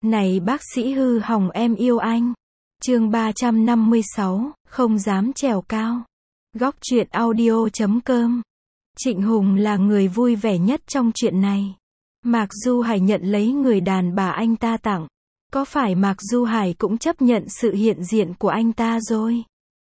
Này bác sĩ hư hỏng em yêu anh. Chương 356, không dám trèo cao. Góc truyện audio.com. Trịnh Hùng là người vui vẻ nhất trong chuyện này. Mạc Du Hải nhận lấy người đàn bà anh ta tặng. Có phải Mạc Du Hải cũng chấp nhận sự hiện diện của anh ta rồi?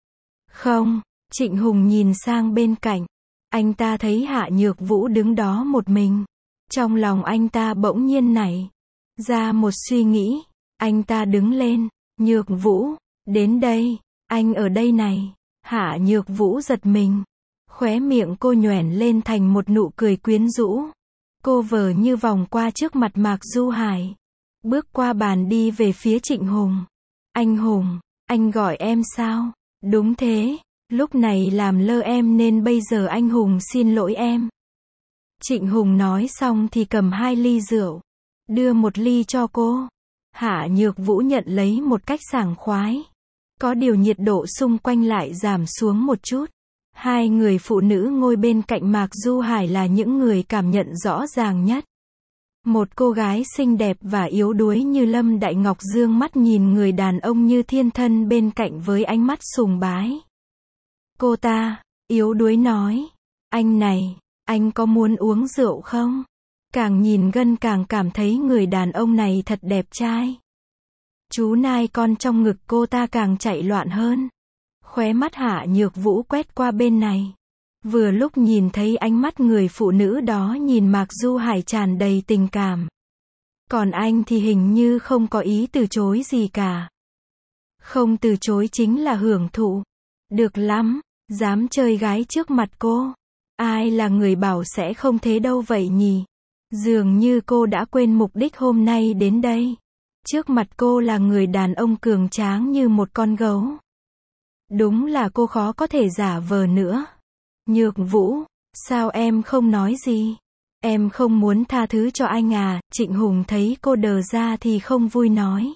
Không, Trịnh Hùng nhìn sang bên cạnh. Anh ta thấy Hạ Nhược Vũ đứng đó một mình. Trong lòng anh ta bỗng nhiên nảy ra một suy nghĩ. Anh ta đứng lên. Nhược Vũ, đến đây, anh ở đây này. Hạ Nhược Vũ giật mình. Khóe miệng cô nhoẻn lên thành một nụ cười quyến rũ. Cô vờ như vòng qua trước mặt Mạc Du Hải. Bước qua bàn đi về phía Trịnh Hùng. Anh Hùng, anh gọi em sao? Đúng thế, lúc này làm lơ em nên bây giờ anh Hùng xin lỗi em. Trịnh Hùng nói xong thì cầm 2 ly rượu. Đưa 1 ly cho cô. Hạ Nhược Vũ nhận lấy một cách sảng khoái. Có điều nhiệt độ xung quanh lại giảm xuống một chút. Hai người phụ nữ ngồi bên cạnh Mạc Du Hải là những người cảm nhận rõ ràng nhất. Một cô gái xinh đẹp và yếu đuối như Lâm Đại Ngọc dương mắt nhìn người đàn ông như thiên thân bên cạnh với ánh mắt sùng bái. Cô ta, yếu đuối nói, anh này, anh có muốn uống rượu không? Càng nhìn gần càng cảm thấy người đàn ông này thật đẹp trai. Chú nai con trong ngực cô ta càng chạy loạn hơn. Khóe mắt Hạ Nhược Vũ quét qua bên này. Vừa lúc nhìn thấy ánh mắt người phụ nữ đó nhìn Mạc Du Hải tràn đầy tình cảm. Còn anh thì hình như không có ý từ chối gì cả. Không từ chối chính là hưởng thụ. Được lắm, dám chơi gái trước mặt cô. Ai là người bảo sẽ không thế đâu vậy nhỉ? Dường như cô đã quên mục đích hôm nay đến đây. Trước mặt cô là người đàn ông cường tráng như một con gấu. Đúng là cô khó có thể giả vờ nữa. Nhược Vũ, sao em không nói gì? Em không muốn tha thứ cho anh à? Trịnh Hùng thấy cô đờ ra thì không vui nói.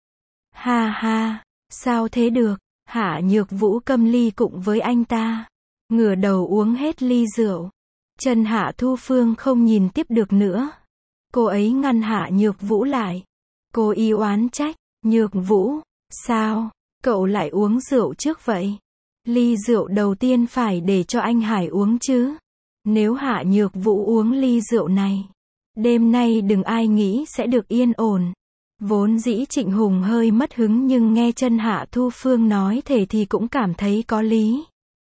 Ha ha, sao thế được? Hạ Nhược Vũ cầm ly cụng với anh ta. Ngửa đầu uống hết ly rượu. Trần Hạ Thu Phương không nhìn tiếp được nữa. Cô ấy ngăn Hạ Nhược Vũ lại. Cô y oán trách. Nhược Vũ, sao? Cậu lại uống rượu trước vậy? Ly rượu đầu tiên phải để cho anh Hải uống chứ. Nếu Hạ Nhược Vũ uống ly rượu này, đêm nay đừng ai nghĩ sẽ được yên ổn. Vốn dĩ Trịnh Hùng hơi mất hứng nhưng nghe Trần Hạ Thu Phương nói thế thì cũng cảm thấy có lý.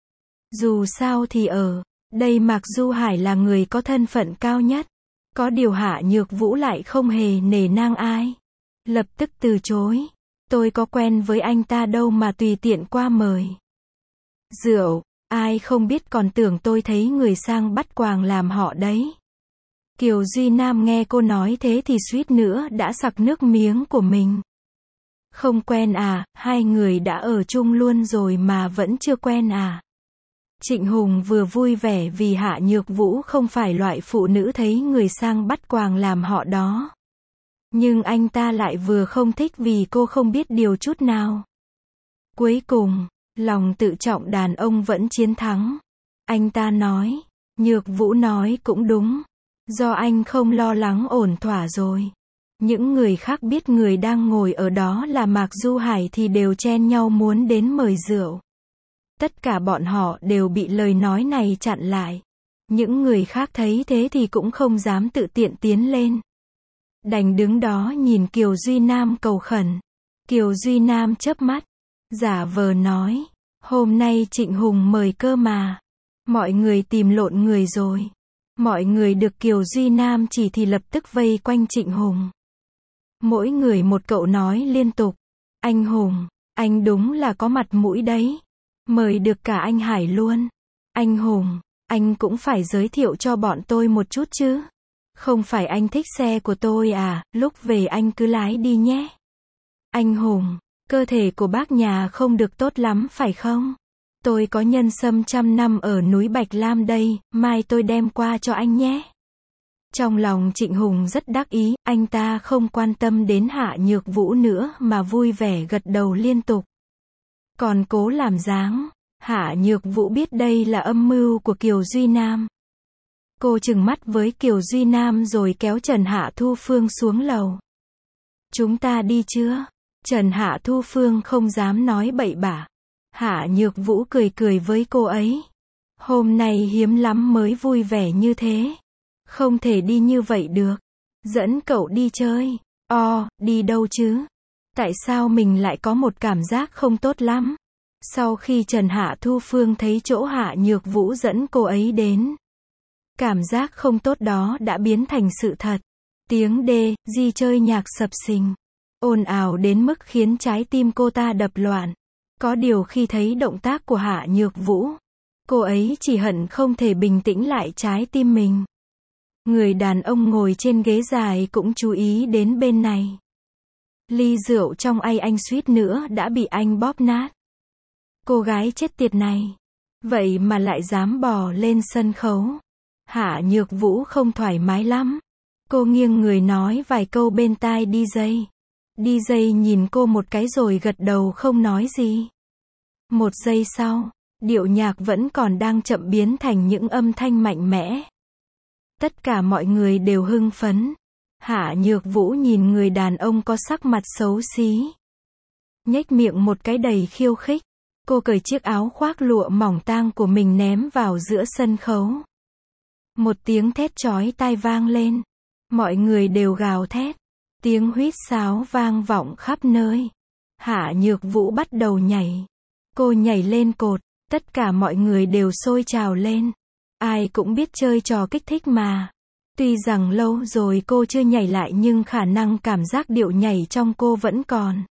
Dù sao thì ở đây Mạc Du Hải là người có thân phận cao nhất. Có điều Hạ Nhược Vũ lại không hề nể nang ai. Lập tức từ chối. Tôi có quen với anh ta đâu mà tùy tiện qua mời. Rượu, ai không biết còn tưởng tôi thấy người sang bắt quàng làm họ đấy. Kiều Duy Nam nghe cô nói thế thì suýt nữa đã sặc nước miếng của mình. Không quen à, hai người đã ở chung luôn rồi mà vẫn chưa quen à? Trịnh Hùng vừa vui vẻ vì Hạ Nhược Vũ không phải loại phụ nữ thấy người sang bắt quàng làm họ đó. Nhưng anh ta lại vừa không thích vì cô không biết điều chút nào. Cuối cùng, lòng tự trọng đàn ông vẫn chiến thắng. Anh ta nói, Nhược Vũ nói cũng đúng. Do anh không lo lắng ổn thỏa rồi. Những người khác biết người đang ngồi ở đó là Mạc Du Hải thì đều chen nhau muốn đến mời rượu. Tất cả bọn họ đều bị lời nói này chặn lại. Những người khác thấy thế thì cũng không dám tự tiện tiến lên. Đành đứng đó nhìn Kiều Duy Nam cầu khẩn. Kiều Duy Nam chớp mắt, giả vờ nói, hôm nay Trịnh Hùng mời cơ mà. Mọi người tìm lộn người rồi. Mọi người được Kiều Duy Nam chỉ thì lập tức vây quanh Trịnh Hùng. Mỗi người một cậu nói liên tục. Anh Hùng, anh đúng là có mặt mũi đấy. Mời được cả anh Hải luôn. Anh Hùng, anh cũng phải giới thiệu cho bọn tôi một chút chứ. Không phải anh thích xe của tôi à, lúc về anh cứ lái đi nhé. Anh Hùng, cơ thể của bác nhà không được tốt lắm phải không? Tôi có nhân sâm 100 năm ở núi Bạch Lam đây, mai tôi đem qua cho anh nhé. Trong lòng Trịnh Hùng rất đắc ý, anh ta không quan tâm đến Hạ Nhược Vũ nữa mà vui vẻ gật đầu liên tục. Còn cố làm dáng, Hạ Nhược Vũ biết đây là âm mưu của Kiều Duy Nam. Cô trừng mắt với Kiều Duy Nam rồi kéo Trần Hạ Thu Phương xuống lầu. Chúng ta đi chưa? Trần Hạ Thu Phương không dám nói bậy bạ. Hạ Nhược Vũ cười cười với cô ấy. Hôm nay hiếm lắm mới vui vẻ như thế. Không thể đi như vậy được. Dẫn cậu đi chơi. Đi đâu chứ? Tại sao mình lại có một cảm giác không tốt lắm? Sau khi Trần Hạ Thu Phương thấy chỗ Hạ Nhược Vũ dẫn cô ấy đến, cảm giác không tốt đó đã biến thành sự thật. Tiếng DJ chơi nhạc sập sình, ồn ào đến mức khiến trái tim cô ta đập loạn. Có điều khi thấy động tác của Hạ Nhược Vũ, cô ấy chỉ hận không thể bình tĩnh lại trái tim mình. Người đàn ông ngồi trên ghế dài cũng chú ý đến bên này. Ly rượu trong anh suýt nữa đã bị anh bóp nát. Cô gái chết tiệt này. Vậy mà lại dám bò lên sân khấu. Hạ Nhược Vũ không thoải mái lắm. Cô nghiêng người nói vài câu bên tai DJ. DJ nhìn cô một cái rồi gật đầu không nói gì. Một giây sau, điệu nhạc vẫn còn đang chậm biến thành những âm thanh mạnh mẽ. Tất cả mọi người đều hưng phấn. Hạ Nhược Vũ nhìn người đàn ông có sắc mặt xấu xí, nhếch miệng một cái đầy khiêu khích. Cô cởi chiếc áo khoác lụa mỏng tang của mình ném vào giữa sân khấu. Một tiếng thét chói tai vang lên. Mọi người đều gào thét. Tiếng huýt sáo vang vọng khắp nơi. Hạ Nhược Vũ bắt đầu nhảy. Cô nhảy lên cột. Tất cả mọi người đều sôi trào lên. Ai cũng biết chơi trò kích thích mà. Tuy rằng lâu rồi cô chưa nhảy lại nhưng khả năng cảm giác điệu nhảy trong cô vẫn còn.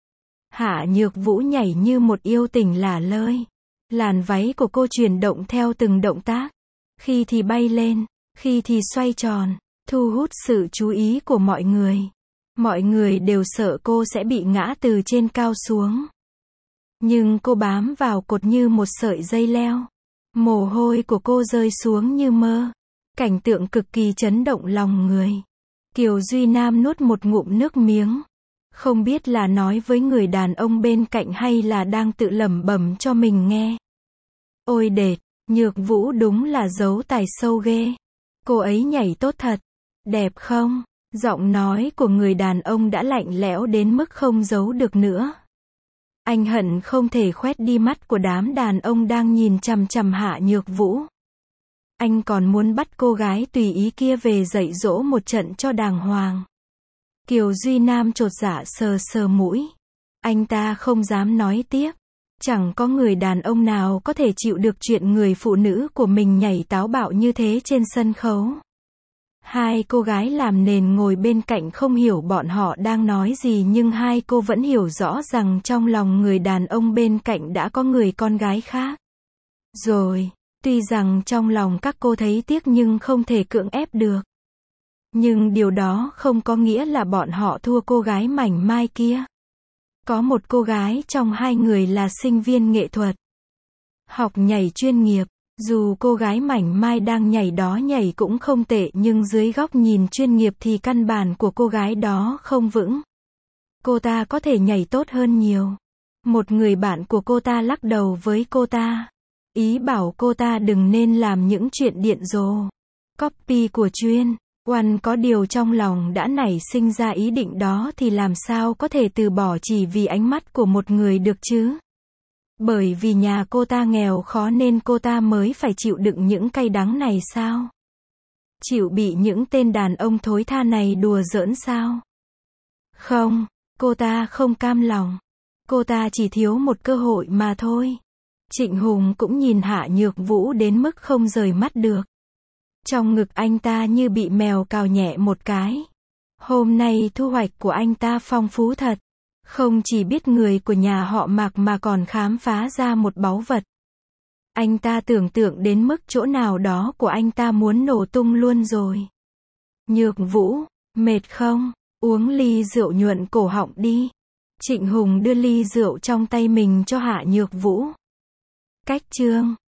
Hạ Nhược Vũ nhảy như một yêu tình lả lơi. Làn váy của cô chuyển động theo từng động tác. Khi thì bay lên, khi thì xoay tròn, thu hút sự chú ý của mọi người. Mọi người đều sợ cô sẽ bị ngã từ trên cao xuống. Nhưng cô bám vào cột như một sợi dây leo. Mồ hôi của cô rơi xuống như mơ. Cảnh tượng cực kỳ chấn động lòng người. Kiều Duy Nam nuốt một ngụm nước miếng. Không biết là nói với người đàn ông bên cạnh hay là đang tự lẩm bẩm cho mình nghe. Ôi đệt, Nhược Vũ đúng là giấu tài sâu ghê. Cô ấy nhảy tốt thật. Đẹp không? Giọng nói của người đàn ông đã lạnh lẽo đến mức không giấu được nữa. Anh hận không thể khoét đi mắt của đám đàn ông đang nhìn chằm chằm Hạ Nhược Vũ. Anh còn muốn bắt cô gái tùy ý kia về dạy dỗ một trận cho đàng hoàng. Kiều Duy Nam chột dạ sờ sờ mũi. Anh ta không dám nói tiếp. Chẳng có người đàn ông nào có thể chịu được chuyện người phụ nữ của mình nhảy táo bạo như thế trên sân khấu. Hai cô gái làm nền ngồi bên cạnh không hiểu bọn họ đang nói gì nhưng hai cô vẫn hiểu rõ rằng trong lòng người đàn ông bên cạnh đã có người con gái khác. Rồi, tuy rằng trong lòng các cô thấy tiếc nhưng không thể cưỡng ép được. Nhưng điều đó không có nghĩa là bọn họ thua cô gái mảnh mai kia. Có một cô gái trong hai người là sinh viên nghệ thuật. Học nhảy chuyên nghiệp. Dù cô gái mảnh mai đang nhảy đó nhảy cũng không tệ nhưng dưới góc nhìn chuyên nghiệp thì căn bản của cô gái đó không vững. Cô ta có thể nhảy tốt hơn nhiều. Một người bạn của cô ta lắc đầu với cô ta. Ý bảo cô ta đừng nên làm những chuyện điện rồ. Copy của chuyên. Oan có điều trong lòng đã nảy sinh ra ý định đó thì làm sao có thể từ bỏ chỉ vì ánh mắt của một người được chứ? Bởi vì nhà cô ta nghèo khó nên cô ta mới phải chịu đựng những cay đắng này sao? Chịu bị những tên đàn ông thối tha này đùa giỡn sao? Không, cô ta không cam lòng. Cô ta chỉ thiếu một cơ hội mà thôi. Trịnh Hùng cũng nhìn Hạ Nhược Vũ đến mức không rời mắt được. Trong ngực anh ta như bị mèo cào nhẹ một cái. Hôm nay thu hoạch của anh ta phong phú thật. Không chỉ biết người của nhà họ Mạc mà còn khám phá ra một báu vật. Anh ta tưởng tượng đến mức chỗ nào đó của anh ta muốn nổ tung luôn rồi. Nhược Vũ, mệt không? Uống ly rượu nhuận cổ họng đi. Trịnh Hùng đưa ly rượu trong tay mình cho Hạ Nhược Vũ. Cách chương